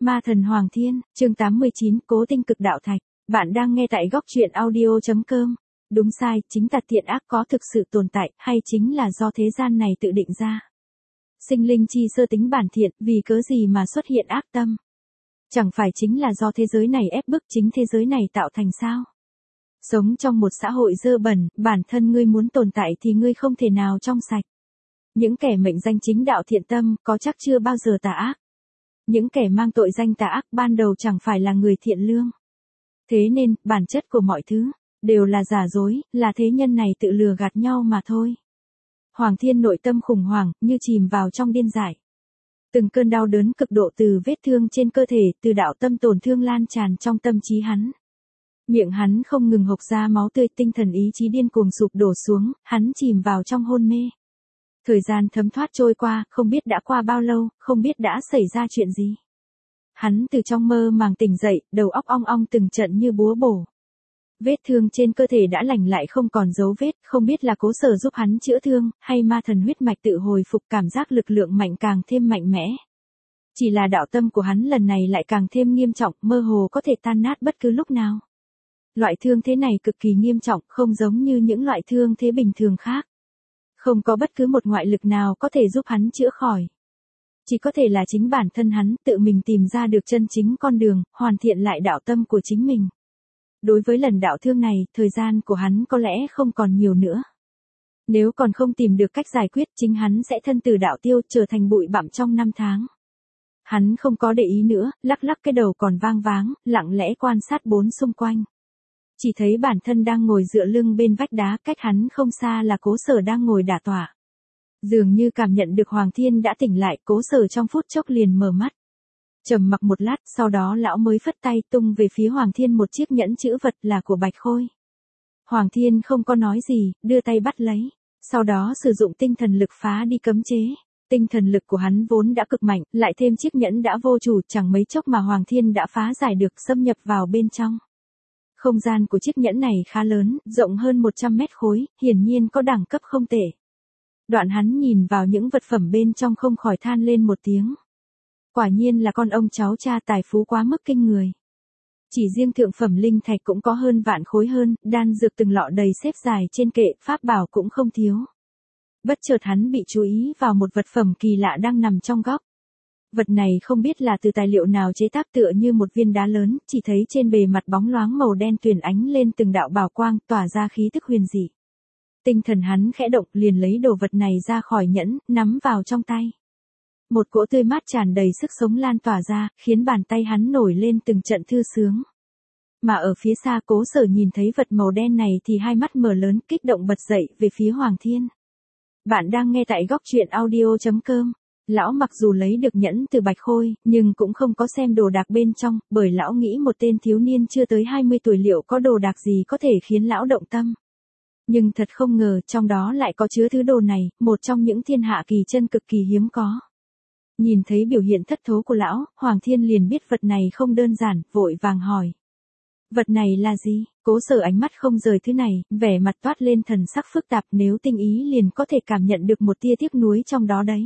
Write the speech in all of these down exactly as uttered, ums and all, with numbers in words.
Ma thần Hoàng Thiên, chương tám mươi chín, Cố Tinh Cực Đạo Thạch. Bạn đang nghe tại góc truyện audio chấm com. Đúng sai, chính tà thiện ác có thực sự tồn tại, hay chính là do thế gian này tự định ra? Sinh linh chi sơ tính bản thiện, vì cớ gì mà xuất hiện ác tâm? Chẳng phải chính là do thế giới này ép bức chính thế giới này tạo thành sao? Sống trong một xã hội dơ bẩn, bản thân ngươi muốn tồn tại thì ngươi không thể nào trong sạch. Những kẻ mệnh danh chính đạo thiện tâm, có chắc chưa bao giờ tà ác. Những kẻ mang tội danh tà ác ban đầu chẳng phải là người thiện lương. Thế nên, bản chất của mọi thứ, đều là giả dối, là thế nhân này tự lừa gạt nhau mà thôi. Hoàng Thiên nội tâm khủng hoảng, như chìm vào trong điên dại. Từng cơn đau đớn cực độ từ vết thương trên cơ thể, từ đạo tâm tổn thương lan tràn trong tâm trí hắn. Miệng hắn không ngừng hộc ra máu tươi, tinh thần ý chí điên cuồng sụp đổ xuống, hắn chìm vào trong hôn mê. Thời gian thấm thoát trôi qua, không biết đã qua bao lâu, không biết đã xảy ra chuyện gì. Hắn từ trong mơ màng tỉnh dậy, đầu óc ong ong từng trận như búa bổ. Vết thương trên cơ thể đã lành lại không còn dấu vết, không biết là Cố Sở giúp hắn chữa thương, hay ma thần huyết mạch tự hồi phục, cảm giác lực lượng mạnh càng thêm mạnh mẽ. Chỉ là đạo tâm của hắn lần này lại càng thêm nghiêm trọng, mơ hồ có thể tan nát bất cứ lúc nào. Loại thương thế này cực kỳ nghiêm trọng, không giống như những loại thương thế bình thường khác. Không có bất cứ một ngoại lực nào có thể giúp hắn chữa khỏi. Chỉ có thể là chính bản thân hắn tự mình tìm ra được chân chính con đường, hoàn thiện lại đạo tâm của chính mình. Đối với lần đạo thương này, thời gian của hắn có lẽ không còn nhiều nữa. Nếu còn không tìm được cách giải quyết, chính hắn sẽ thân tử đạo tiêu, trở thành bụi bặm trong năm tháng. Hắn không có để ý nữa, lắc lắc cái đầu còn vang váng, lặng lẽ quan sát bốn xung quanh. Chỉ thấy bản thân đang ngồi dựa lưng bên vách đá, cách hắn không xa là Cố Sở đang ngồi đả tọa. Dường như cảm nhận được Hoàng Thiên đã tỉnh lại, Cố Sở trong phút chốc liền mở mắt. Trầm mặc một lát, sau đó lão mới phất tay tung về phía Hoàng Thiên một chiếc nhẫn chữ vật là của Bạch Khôi. Hoàng Thiên không có nói gì, đưa tay bắt lấy, sau đó sử dụng tinh thần lực phá đi cấm chế. Tinh thần lực của hắn vốn đã cực mạnh, lại thêm chiếc nhẫn đã vô chủ, chẳng mấy chốc mà Hoàng Thiên đã phá giải được, xâm nhập vào bên trong. Không gian của chiếc nhẫn này khá lớn, rộng hơn một trăm mét khối, hiển nhiên có đẳng cấp không tệ. Đoạn hắn nhìn vào những vật phẩm bên trong không khỏi than lên một tiếng. Quả nhiên là con ông cháu cha tài phú quá mức kinh người. Chỉ riêng thượng phẩm linh thạch cũng có hơn vạn khối hơn, đan dược từng lọ đầy xếp dài trên kệ, pháp bảo cũng không thiếu. Bất chợt hắn bị chú ý vào một vật phẩm kỳ lạ đang nằm trong góc. Vật này không biết là từ tài liệu nào chế tác, tựa như một viên đá lớn, chỉ thấy trên bề mặt bóng loáng màu đen tuyền ánh lên từng đạo bảo quang, tỏa ra khí tức huyền dị. Tinh thần hắn khẽ động, liền lấy đồ vật này ra khỏi nhẫn, nắm vào trong tay. Một cỗ tươi mát tràn đầy sức sống lan tỏa ra, khiến bàn tay hắn nổi lên từng trận thư sướng. Mà ở phía xa, Cố Sở nhìn thấy vật màu đen này thì hai mắt mở lớn, kích động bật dậy về phía Hoàng Thiên. Bạn đang nghe tại góc truyện audio chấm com. Lão mặc dù lấy được nhẫn từ Bạch Khôi, nhưng cũng không có xem đồ đạc bên trong, bởi lão nghĩ một tên thiếu niên chưa tới hai mươi tuổi liệu có đồ đạc gì có thể khiến lão động tâm. Nhưng thật không ngờ, trong đó lại có chứa thứ đồ này, một trong những thiên hạ kỳ chân cực kỳ hiếm có. Nhìn thấy biểu hiện thất thố của lão, Hoàng Thiên liền biết vật này không đơn giản, vội vàng hỏi. Vật này là gì? Cố Sở ánh mắt không rời thứ này, vẻ mặt toát lên thần sắc phức tạp, nếu tinh ý liền có thể cảm nhận được một tia tiếc nuối trong đó đấy.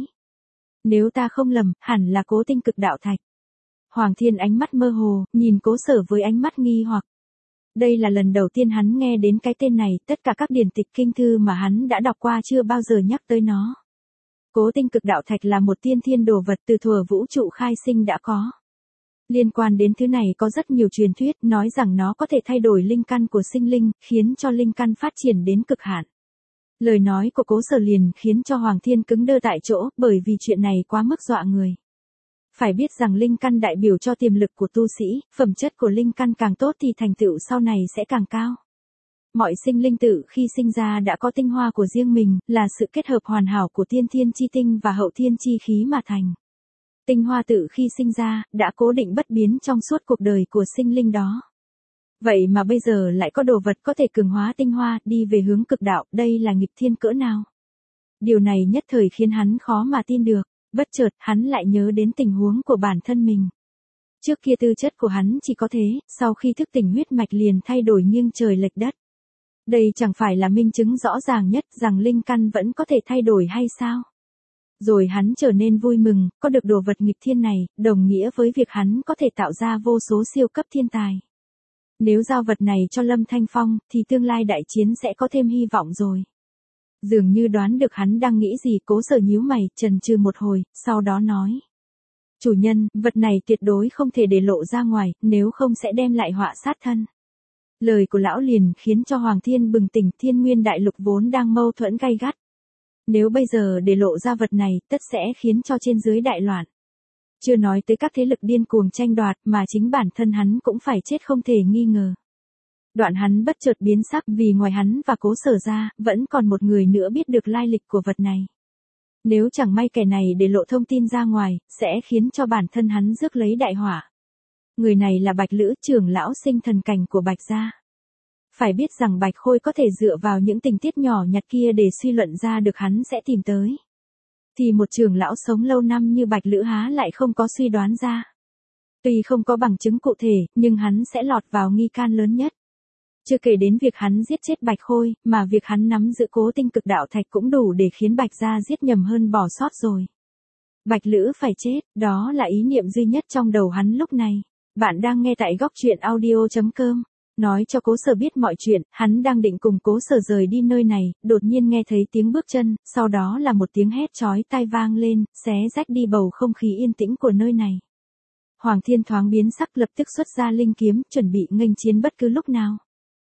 Nếu ta không lầm, hẳn là Cố Tinh Cực Đạo Thạch. Hoàng Thiên ánh mắt mơ hồ, nhìn Cố Sở với ánh mắt nghi hoặc. Đây là lần đầu tiên hắn nghe đến cái tên này, tất cả các điển tịch kinh thư mà hắn đã đọc qua chưa bao giờ nhắc tới nó. Cố Tinh Cực Đạo Thạch là một tiên thiên đồ vật từ thuở vũ trụ khai sinh đã có. Liên quan đến thứ này có rất nhiều truyền thuyết, nói rằng nó có thể thay đổi linh căn của sinh linh, khiến cho linh căn phát triển đến cực hạn. Lời nói của Cố Sở liền khiến cho Hoàng Thiên cứng đơ tại chỗ, bởi vì chuyện này quá mức dọa người. Phải biết rằng linh căn đại biểu cho tiềm lực của tu sĩ, phẩm chất của linh căn càng tốt thì thành tựu sau này sẽ càng cao. Mọi sinh linh tự khi sinh ra đã có tinh hoa của riêng mình, là sự kết hợp hoàn hảo của tiên thiên chi tinh và hậu thiên chi khí mà thành. Tinh hoa tự khi sinh ra, đã cố định bất biến trong suốt cuộc đời của sinh linh đó. Vậy mà bây giờ lại có đồ vật có thể cường hóa tinh hoa, đi về hướng cực đạo, đây là nghịch thiên cỡ nào? Điều này nhất thời khiến hắn khó mà tin được, bất chợt hắn lại nhớ đến tình huống của bản thân mình. Trước kia tư chất của hắn chỉ có thế, sau khi thức tỉnh huyết mạch liền thay đổi nghiêng trời lệch đất. Đây chẳng phải là minh chứng rõ ràng nhất rằng linh căn vẫn có thể thay đổi hay sao? Rồi hắn trở nên vui mừng, có được đồ vật nghịch thiên này, đồng nghĩa với việc hắn có thể tạo ra vô số siêu cấp thiên tài. Nếu giao vật này cho Lâm Thanh Phong, thì tương lai đại chiến sẽ có thêm hy vọng rồi. Dường như đoán được hắn đang nghĩ gì, Cố Sở nhíu mày, chần chừ một hồi, sau đó nói. Chủ nhân, vật này tuyệt đối không thể để lộ ra ngoài, nếu không sẽ đem lại họa sát thân. Lời của lão liền khiến cho Hoàng Thiên bừng tỉnh, Thiên Nguyên Đại Lục vốn đang mâu thuẫn gay gắt. Nếu bây giờ để lộ ra vật này, tất sẽ khiến cho trên dưới đại loạn. Chưa nói tới các thế lực điên cuồng tranh đoạt, mà chính bản thân hắn cũng phải chết không thể nghi ngờ. Đoạn hắn bất chợt biến sắc, vì ngoài hắn và Cố Sở ra, vẫn còn một người nữa biết được lai lịch của vật này. Nếu chẳng may kẻ này để lộ thông tin ra ngoài, sẽ khiến cho bản thân hắn rước lấy đại họa. Người này là Bạch Lữ, trưởng lão sinh thần cảnh của Bạch gia. Phải biết rằng Bạch Khôi có thể dựa vào những tình tiết nhỏ nhặt kia để suy luận ra được hắn sẽ tìm tới. Thì một trưởng lão sống lâu năm như Bạch Lữ há lại không có suy đoán ra. Tuy không có bằng chứng cụ thể, nhưng hắn sẽ lọt vào nghi can lớn nhất. Chưa kể đến việc hắn giết chết Bạch Khôi, mà việc hắn nắm giữ Cố Tinh Cực Đạo Thạch cũng đủ để khiến Bạch gia giết nhầm hơn bỏ sót rồi. Bạch Lữ phải chết, đó là ý niệm duy nhất trong đầu hắn lúc này. Bạn đang nghe tại góc truyện audio chấm com. Nói cho Cố Sở biết mọi chuyện, hắn đang định cùng Cố Sở rời đi nơi này, đột nhiên nghe thấy tiếng bước chân, sau đó là một tiếng hét chói tai vang lên, xé rách đi bầu không khí yên tĩnh của nơi này. Hoàng Thiên thoáng biến sắc, lập tức xuất ra linh kiếm, chuẩn bị nghênh chiến bất cứ lúc nào.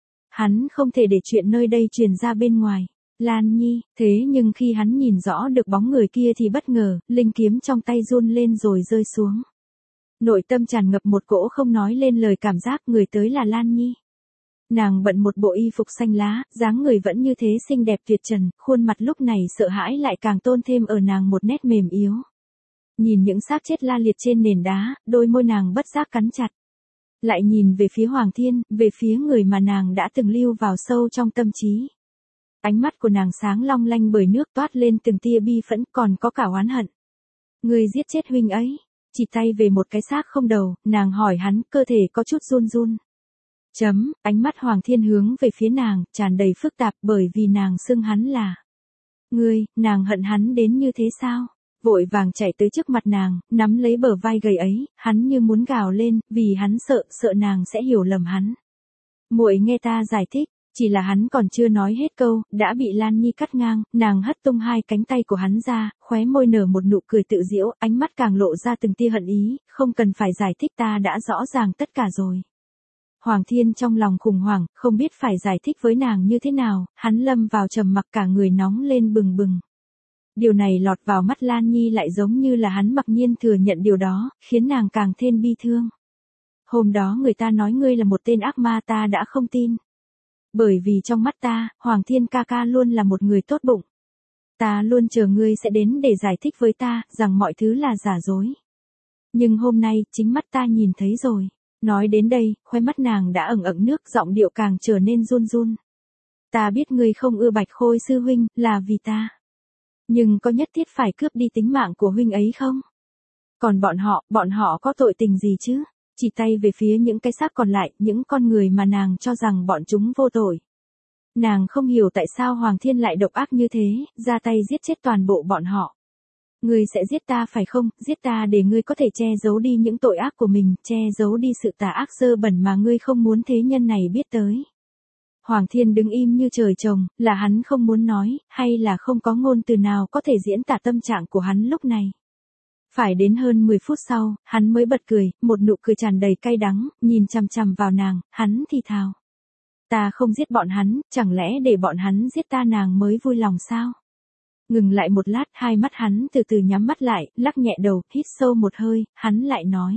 Hắn không thể để chuyện nơi đây truyền ra bên ngoài. Lan Nhi, thế nhưng khi hắn nhìn rõ được bóng người kia thì bất ngờ, linh kiếm trong tay run lên rồi rơi xuống. Nội tâm tràn ngập một cỗ không nói lên lời cảm giác, người tới là Lan Nhi. Nàng bận một bộ y phục xanh lá, dáng người vẫn như thế xinh đẹp tuyệt trần, khuôn mặt lúc này sợ hãi lại càng tôn thêm ở nàng một nét mềm yếu. Nhìn những xác chết la liệt trên nền đá, đôi môi nàng bất giác cắn chặt. Lại nhìn về phía Hoàng Thiên, về phía người mà nàng đã từng lưu vào sâu trong tâm trí. Ánh mắt của nàng sáng long lanh bởi nước, toát lên từng tia bi phẫn, còn có cả oán hận. Người giết chết huynh ấy. Chỉ tay về một cái xác không đầu, nàng hỏi hắn, cơ thể có chút run run. Chấm, ánh mắt Hoàng Thiên hướng về phía nàng, tràn đầy phức tạp, bởi vì nàng xưng hắn là. Ngươi, nàng hận hắn đến như thế sao? Vội vàng chạy tới trước mặt nàng, nắm lấy bờ vai gầy ấy, hắn như muốn gào lên, vì hắn sợ, sợ nàng sẽ hiểu lầm hắn. Muội nghe ta giải thích. Chỉ là hắn còn chưa nói hết câu, đã bị Lan Nhi cắt ngang, nàng hất tung hai cánh tay của hắn ra, khóe môi nở một nụ cười tự giễu, ánh mắt càng lộ ra từng tia hận ý, không cần phải giải thích, ta đã rõ ràng tất cả rồi. Hoàng Thiên trong lòng khủng hoảng, không biết phải giải thích với nàng như thế nào, hắn lâm vào trầm mặc, cả người nóng lên bừng bừng. Điều này lọt vào mắt Lan Nhi lại giống như là hắn mặc nhiên thừa nhận điều đó, khiến nàng càng thêm bi thương. Hôm đó người ta nói ngươi là một tên ác ma, ta đã không tin. Bởi vì trong mắt ta, Hoàng Thiên ca ca luôn là một người tốt bụng. Ta luôn chờ ngươi sẽ đến để giải thích với ta, rằng mọi thứ là giả dối. Nhưng hôm nay, chính mắt ta nhìn thấy rồi. Nói đến đây, khóe mắt nàng đã ẩn ẩn nước, giọng điệu càng trở nên run run. Ta biết ngươi không ưa Bạch Khôi sư huynh, là vì ta. Nhưng có nhất thiết phải cướp đi tính mạng của huynh ấy không? Còn bọn họ, bọn họ có tội tình gì chứ? Chỉ tay về phía những cái xác còn lại, những con người mà nàng cho rằng bọn chúng vô tội. Nàng không hiểu tại sao Hoàng Thiên lại độc ác như thế, ra tay giết chết toàn bộ bọn họ. Ngươi sẽ giết ta phải không, giết ta để ngươi có thể che giấu đi những tội ác của mình, che giấu đi sự tà ác dơ bẩn mà ngươi không muốn thế nhân này biết tới. Hoàng Thiên đứng im như trời trồng, là hắn không muốn nói, hay là không có ngôn từ nào có thể diễn tả tâm trạng của hắn lúc này. Phải đến hơn mười phút sau, hắn mới bật cười, một nụ cười tràn đầy cay đắng, nhìn chằm chằm vào nàng, hắn thì thào. Ta không giết bọn hắn, chẳng lẽ để bọn hắn giết ta nàng mới vui lòng sao? Ngừng lại một lát, hai mắt hắn từ từ nhắm mắt lại, lắc nhẹ đầu, hít sâu một hơi, hắn lại nói.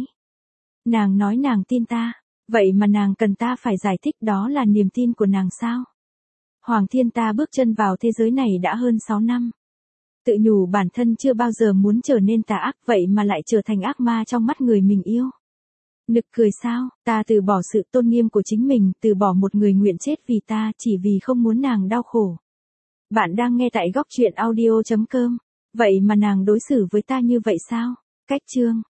Nàng nói nàng tin ta, vậy mà nàng cần ta phải giải thích, đó là niềm tin của nàng sao? Hoàng Thiên ta bước chân vào thế giới này đã hơn sáu năm. Tự nhủ bản thân chưa bao giờ muốn trở nên tà ác, vậy mà lại trở thành ác ma trong mắt người mình yêu. Nực cười sao, ta từ bỏ sự tôn nghiêm của chính mình, từ bỏ một người nguyện chết vì ta, chỉ vì không muốn nàng đau khổ. Bạn đang nghe tại góc truyện audio chấm com. Vậy mà nàng đối xử với ta như vậy sao? Cách chương